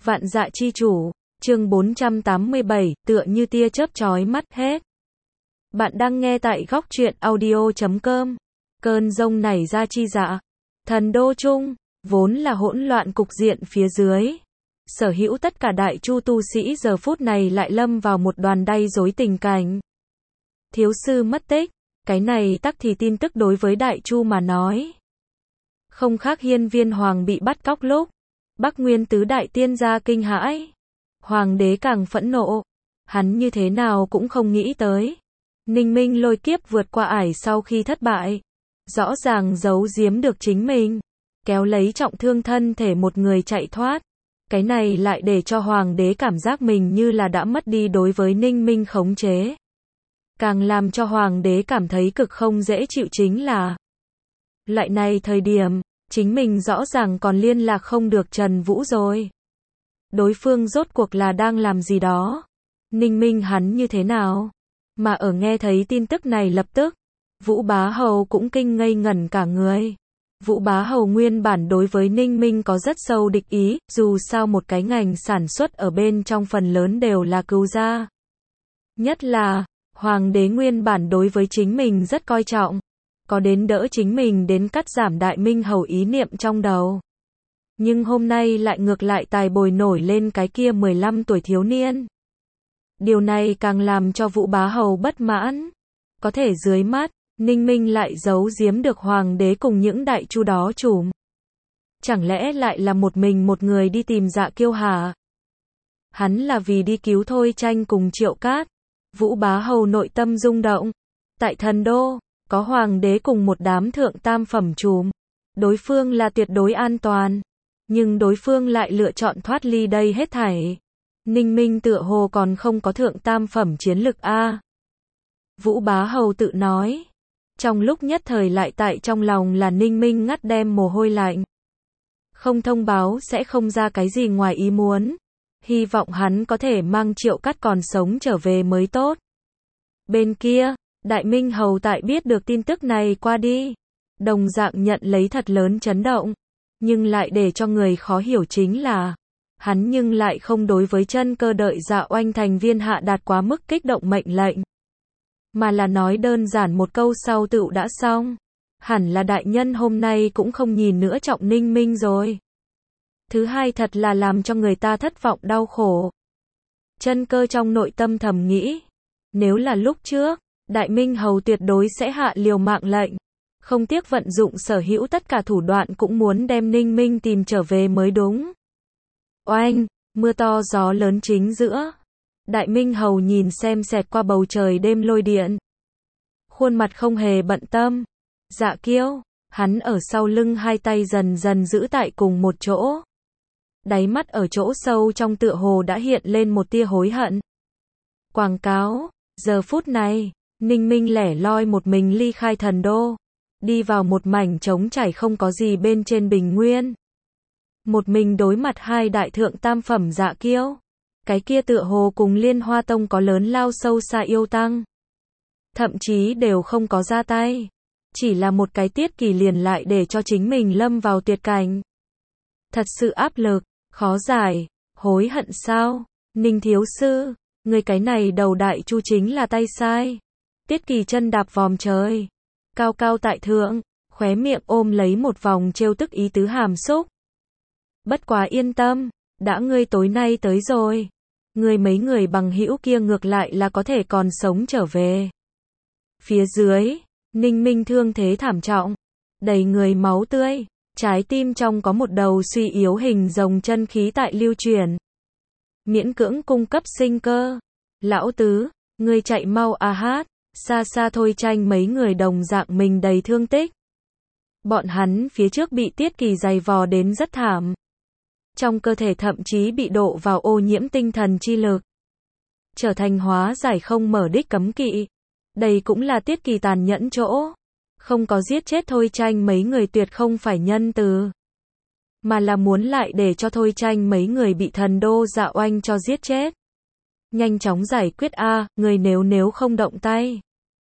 Vạn dạ chi chủ, chương 487, tựa như tia chớp chói mắt hết. Bạn đang nghe tại góc truyện audio.com. Cơn giông nảy ra chi dạ. Thần đô chung, vốn là hỗn loạn cục diện phía dưới. Sở hữu tất cả đại chu tu sĩ giờ phút này lại lâm vào một đoàn đay rối tình cảnh. Thiếu sư mất tích, cái này tắc thì tin tức đối với đại chu mà nói. Không khác Hiên Viên Hoàng bị bắt cóc lúc. Bắc Nguyên tứ đại tiên gia kinh hãi. Hoàng đế càng phẫn nộ. Hắn như thế nào cũng không nghĩ tới. Ninh Minh lôi kiếp vượt qua ải sau khi thất bại. Rõ ràng giấu giếm được chính mình. Kéo lấy trọng thương thân thể một người chạy thoát. Cái này lại để cho Hoàng đế cảm giác mình như là đã mất đi đối với Ninh Minh khống chế. Càng làm cho Hoàng đế cảm thấy cực không dễ chịu chính là loại này thời điểm, chính mình rõ ràng còn liên lạc không được Trần Vũ rồi. Đối phương rốt cuộc là đang làm gì đó? Ninh Minh hắn như thế nào? Mà ở nghe thấy tin tức này lập tức, Vũ Bá Hầu cũng kinh ngây ngẩn cả người. Vũ Bá Hầu nguyên bản đối với Ninh Minh có rất sâu địch ý, dù sao một cái ngành sản xuất ở bên trong phần lớn đều là cừu gia. Nhất là, Hoàng đế nguyên bản đối với chính mình rất coi trọng. Có đến đỡ chính mình đến cắt giảm Đại Minh Hầu ý niệm trong đầu. Nhưng hôm nay lại ngược lại tài bồi nổi lên cái kia 15 tuổi thiếu niên. Điều này càng làm cho Vũ Bá Hầu bất mãn. Có thể dưới mắt, Ninh Minh lại giấu giếm được Hoàng đế cùng những đại chu đó trùm. Chẳng lẽ lại là một mình một người đi tìm Dạ Kiêu hả? Hắn là vì đi cứu Thôi Tranh cùng Triệu Cát. Vũ Bá Hầu nội tâm rung động. Tại thần đô, có Hoàng đế cùng một đám thượng tam phẩm trùm. Đối phương là tuyệt đối an toàn. Nhưng đối phương lại lựa chọn thoát ly đây hết thảy. Ninh Minh tựa hồ còn không có thượng tam phẩm chiến lực a. Vũ Bá Hầu tự nói. Trong lúc nhất thời lại tại trong lòng là Ninh Minh ngắt đem mồ hôi lạnh. Không thông báo sẽ không ra cái gì ngoài ý muốn. Hy vọng hắn có thể mang Triệu Cát còn sống trở về mới tốt. Bên kia, Đại Minh Hầu tại biết được tin tức này qua đi. Đồng dạng nhận lấy thật lớn chấn động. Nhưng lại để cho người khó hiểu chính là hắn nhưng lại không đối với Chân Cơ đợi Dạ Oanh thành viên hạ đạt quá mức kích động mệnh lệnh. Mà là nói đơn giản một câu sau tựu đã xong. Hẳn là đại nhân hôm nay cũng không nhìn nữa trọng Ninh Minh rồi. Thứ hai thật là làm cho người ta thất vọng đau khổ. Chân Cơ trong nội tâm thầm nghĩ. Nếu là lúc trước, Đại Minh Hầu tuyệt đối sẽ hạ liều mạng lệnh. Không tiếc vận dụng sở hữu tất cả thủ đoạn cũng muốn đem Ninh Minh tìm trở về mới đúng. Oanh, mưa to gió lớn chính giữa. Đại Minh Hầu nhìn xem xẹt qua bầu trời đêm lôi điện. Khuôn mặt không hề bận tâm. Dạ Kiêu, hắn ở sau lưng hai tay dần dần giữ tại cùng một chỗ. Đáy mắt ở chỗ sâu trong tựa hồ đã hiện lên một tia hối hận. Quảng cáo, giờ phút này, Ninh Minh lẻ loi một mình ly khai thần đô. Đi vào một mảnh trống trải không có gì bên trên bình nguyên. Một mình đối mặt hai đại thượng tam phẩm Dạ Kiêu. Cái kia tựa hồ cùng Liên Hoa Tông có lớn lao sâu xa yêu tăng. Thậm chí đều không có ra tay. Chỉ là một cái tiết kỳ liền lại để cho chính mình lâm vào tuyệt cảnh. Thật sự áp lực, khó giải, hối hận sao? Ninh thiếu sư, người cái này đầu đại chu chính là tay sai. Tiết kỳ chân đạp vòm trời. Cao cao tại thượng, khóe miệng ôm lấy một vòng trêu tức ý tứ hàm xúc. Bất quá yên tâm, đã ngươi tối nay tới rồi. Ngươi mấy người bằng hữu kia ngược lại là có thể còn sống trở về. Phía dưới, Ninh Minh thương thế thảm trọng. Đầy người máu tươi. Trái tim trong có một đầu suy yếu hình rồng chân khí tại lưu chuyển. Miễn cưỡng cung cấp sinh cơ. Lão tứ, ngươi chạy mau a hát. Xa xa Thôi Tranh mấy người đồng dạng mình đầy thương tích. Bọn hắn phía trước bị Tiết Kỳ giày vò đến rất thảm. Trong cơ thể thậm chí bị độ vào ô nhiễm tinh thần chi lực. Trở thành hóa giải không mở đích cấm kỵ. Đây cũng là Tiết Kỳ tàn nhẫn chỗ. Không có giết chết Thôi Tranh mấy người tuyệt không phải nhân từ. Mà là muốn lại để cho Thôi Tranh mấy người bị thần đô Dạ Oanh cho giết chết. Nhanh chóng giải quyết a, người nếu không động tay.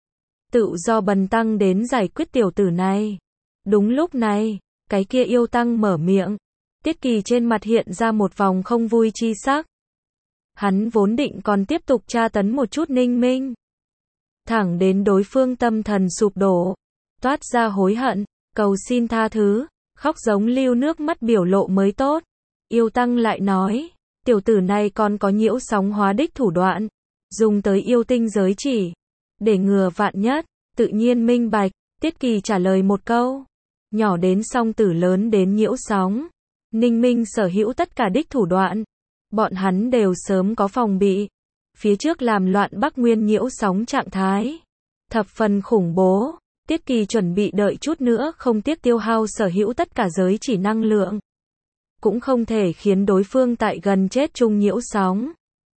Tự do bần tăng đến giải quyết tiểu tử này. Đúng lúc này, cái kia yêu tăng mở miệng. Tiết Kỳ trên mặt hiện ra một vòng không vui chi sắc. Hắn vốn định còn tiếp tục tra tấn một chút Ninh Minh. Thẳng đến đối phương tâm thần sụp đổ, toát ra hối hận, cầu xin tha thứ, khóc giống lưu nước mắt biểu lộ mới tốt. Yêu Tăng lại nói, tiểu tử này còn có nhiễu sóng hóa đích thủ đoạn, dùng tới yêu tinh giới chỉ, để ngừa vạn nhất, tự nhiên minh bạch. Tiết Kỳ trả lời một câu, nhỏ đến song tử lớn đến nhiễu sóng. Ninh Minh sở hữu tất cả đích thủ đoạn, bọn hắn đều sớm có phòng bị. Phía trước làm loạn Bắc Nguyên nhiễu sóng trạng thái, thập phần khủng bố. Tiết Kỳ chuẩn bị đợi chút nữa không tiếc tiêu hao sở hữu tất cả giới chỉ năng lượng, cũng không thể khiến đối phương tại gần chết chung nhiễu sóng.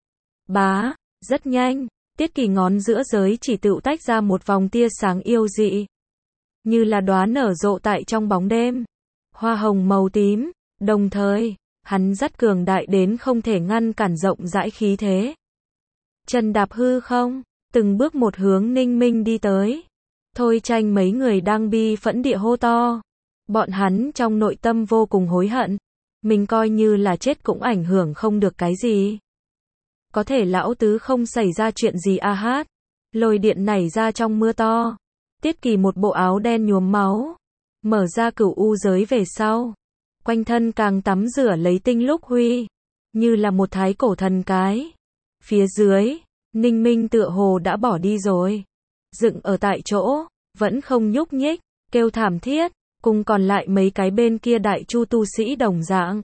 Bá, rất nhanh, Tiết Kỳ ngón giữa giới chỉ tựu tách ra một vòng tia sáng yêu dị, như là đóa nở rộ tại trong bóng đêm, hoa hồng màu tím, đồng thời, hắn rất cường đại đến không thể ngăn cản rộng rãi khí thế. Chân đạp hư không, từng bước một hướng Ninh Minh đi tới. Thôi Tranh mấy người đang bi phẫn địa hô to. Bọn hắn trong nội tâm vô cùng hối hận. Mình coi như là chết cũng ảnh hưởng không được cái gì. Có thể lão tứ không xảy ra chuyện gì a hát. Lôi điện nảy ra trong mưa to. Tiết Kỳ một bộ áo đen nhuốm máu. Mở ra cửu u giới về sau. Quanh thân càng tắm rửa lấy tinh lúc huy. Như là một thái cổ thần cái. Phía dưới, Ninh Minh tựa hồ đã bỏ đi rồi. Dựng ở tại chỗ, vẫn không nhúc nhích, kêu thảm thiết, cùng còn lại mấy cái bên kia đại chu tu sĩ đồng dạng.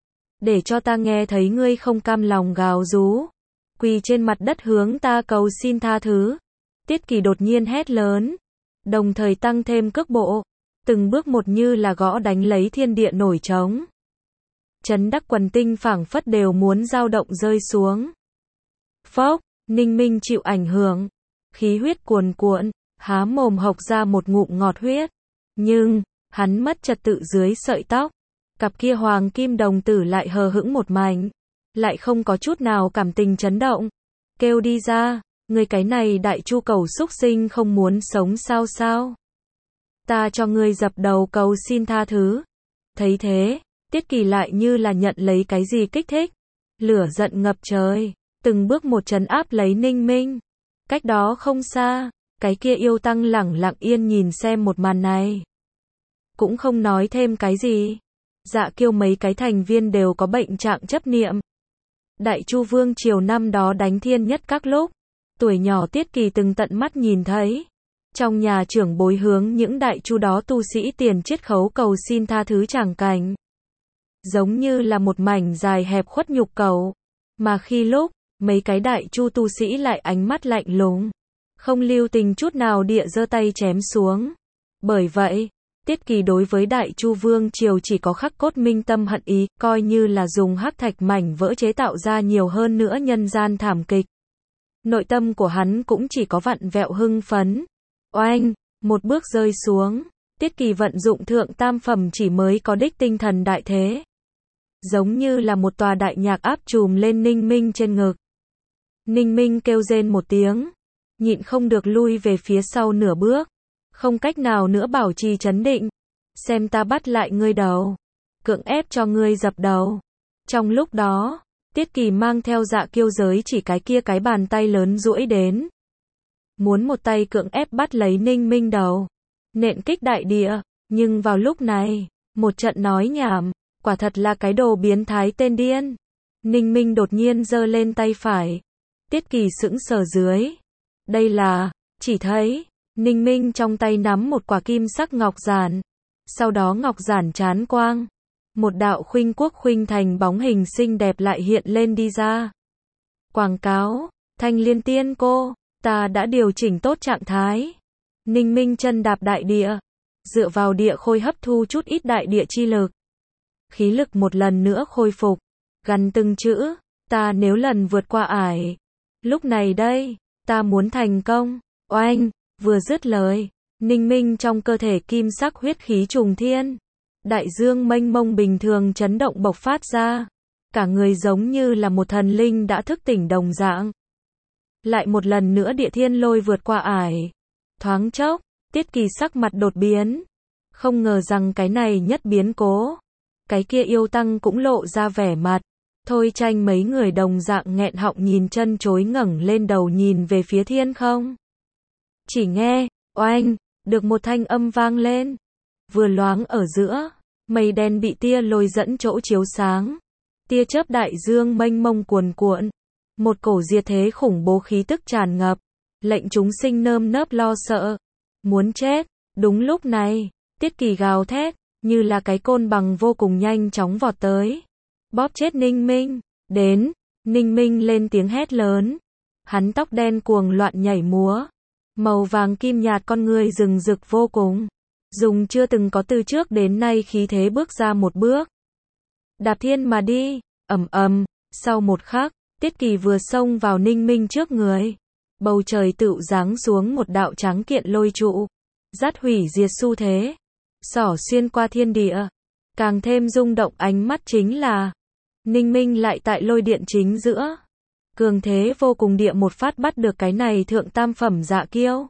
Để cho ta nghe thấy ngươi không cam lòng gào rú. Quỳ trên mặt đất hướng ta cầu xin tha thứ. Tiết Kỳ đột nhiên hét lớn. Đồng thời tăng thêm cước bộ. Từng bước một như là gõ đánh lấy thiên địa nổi trống. Chấn đắc quần tinh phảng phất đều muốn dao động rơi xuống. Phốc, Ninh Minh chịu ảnh hưởng. Khí huyết cuồn cuộn, há mồm hộc ra một ngụm ngọt huyết. Nhưng, hắn mất trật tự dưới sợi tóc. Cặp kia hoàng kim đồng tử lại hờ hững một mảnh. Lại không có chút nào cảm tình chấn động. Kêu đi ra, người cái này đại chu cầu súc sinh không muốn sống sao sao. Ta cho ngươi dập đầu cầu xin tha thứ. Thấy thế, Tiết Kỳ lại như là nhận lấy cái gì kích thích. Lửa giận ngập trời, từng bước một trấn áp lấy Ninh Minh. Cách đó không xa, cái kia yêu tăng lẳng lặng yên nhìn xem một màn này. Cũng không nói thêm cái gì. Dạ Kiêu mấy cái thành viên đều có bệnh trạng chấp niệm. Đại Chu Vương triều năm đó đánh thiên nhất các lúc. Tuổi nhỏ Tiết Kỳ từng tận mắt nhìn thấy. Trong nhà trưởng bối hướng những đại chu đó tu sĩ tiền chiết khấu cầu xin tha thứ tràng cảnh. Giống như là một mảnh dài hẹp khuất nhục cầu. Mà khi lúc, mấy cái đại chu tu sĩ lại ánh mắt lạnh lùng. Không lưu tình chút nào địa giơ tay chém xuống. Bởi vậy, Tiết Kỳ đối với đại chu vương triều chỉ có khắc cốt minh tâm hận ý, coi như là dùng hắc thạch mảnh vỡ chế tạo ra nhiều hơn nữa nhân gian thảm kịch. Nội tâm của hắn cũng chỉ có vặn vẹo hưng phấn. Oanh, một bước rơi xuống, Tiết Kỳ vận dụng thượng tam phẩm chỉ mới có đích tinh thần đại thế. Giống như là một tòa đại nhạc áp trùm lên Ninh Minh trên ngực. Ninh Minh kêu rên một tiếng, nhịn không được lui về phía sau nửa bước, không cách nào nữa bảo trì trấn định. Xem ta bắt lại ngươi đầu, cưỡng ép cho ngươi dập đầu. Trong lúc đó, Tiết Kỳ mang theo Dạ Kiêu giới chỉ cái kia cái bàn tay lớn duỗi đến. Muốn một tay cưỡng ép bắt lấy Ninh Minh đầu, nện kích đại địa, nhưng vào lúc này, một trận nói nhảm, quả thật là cái đồ biến thái tên điên. Ninh Minh đột nhiên giơ lên tay phải. Tiết Kỳ sững sờ dưới. Đây là, chỉ thấy, Ninh Minh trong tay nắm một quả kim sắc ngọc giản. Sau đó ngọc giản chán quang. Một đạo khuynh quốc khuynh thành bóng hình xinh đẹp lại hiện lên đi ra. Quảng cáo, Thanh Liên Tiên cô, ta đã điều chỉnh tốt trạng thái. Ninh Minh chân đạp đại địa. Dựa vào địa khôi hấp thu chút ít đại địa chi lực. Khí lực một lần nữa khôi phục. Gằn từng chữ, ta nếu lần vượt qua ải. Lúc này đây, ta muốn thành công. Oanh, vừa dứt lời, Ninh Minh trong cơ thể kim sắc huyết khí trùng thiên. Đại dương mênh mông bình thường chấn động bộc phát ra. Cả người giống như là một thần linh đã thức tỉnh đồng dạng. Lại một lần nữa địa thiên lôi vượt qua ải. Thoáng chốc, Tiết Kỳ sắc mặt đột biến. Không ngờ rằng cái này nhất biến cố. cái kia yêu tăng cũng lộ ra vẻ mặt. Thôi Tranh mấy người đồng dạng nghẹn họng nhìn chân chối ngẩng lên đầu nhìn về phía thiên không. Chỉ nghe, oanh, được một thanh âm vang lên. Vừa loáng ở giữa, mây đen bị tia lôi dẫn chỗ chiếu sáng. Tia chớp đại dương mênh mông cuồn cuộn. Một cổ diệt thế khủng bố khí tức tràn ngập, lệnh chúng sinh nơm nớp lo sợ. Muốn chết, đúng lúc này, Tiết Kỳ gào thét, như là cái côn bằng vô cùng nhanh chóng vọt tới. Bóp chết Ninh Minh, đến, Ninh Minh lên tiếng hét lớn. Hắn tóc đen cuồng loạn nhảy múa, màu vàng kim nhạt con người rừng rực vô cùng. Dùng chưa từng có từ trước đến nay khí thế bước ra một bước. Đạp thiên mà đi, ầm ầm, sau một khắc, Tiết Kỳ vừa xông vào Ninh Minh trước người. Bầu trời tựu giáng xuống một đạo tráng kiện lôi trụ, dắt hủy diệt xu thế, xỏ xuyên qua thiên địa. Càng thêm rung động ánh mắt chính là, Ninh Minh lại tại lôi điện chính giữa. Cường thế vô cùng địa một phát bắt được cái này thượng tam phẩm dạ kiêu.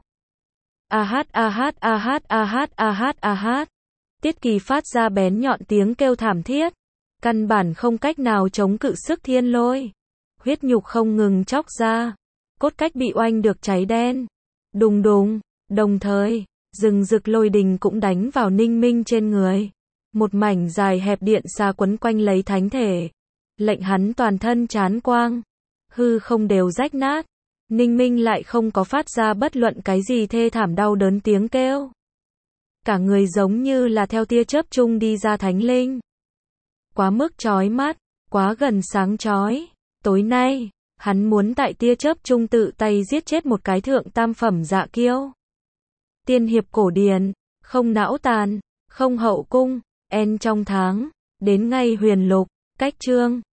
A hát a hát a hát a hát a hát a hát. Tiết Kỳ phát ra bén nhọn tiếng kêu thảm thiết. Căn bản không cách nào chống cự sức thiên lôi. Huyết nhục không ngừng chóc ra. Cốt cách bị oanh được cháy đen. Đùng đùng, đồng thời, rừng rực lôi đình cũng đánh vào Ninh Minh trên người. Một mảnh dài hẹp điện xa quấn quanh lấy thánh thể. Lệnh hắn toàn thân chán quang. Hư không đều rách nát. Ninh Minh lại không có phát ra bất luận cái gì thê thảm đau đớn tiếng kêu. Cả người giống như là theo tia chớp chung đi ra thánh linh. Quá mức chói mắt, quá gần sáng chói. Tối nay, hắn muốn tại tia chớp chung tự tay giết chết một cái thượng tam phẩm dạ kiêu. Tiên hiệp cổ điển, không não tàn, không hậu cung, en trong tháng, đến ngay huyền lục, cách chương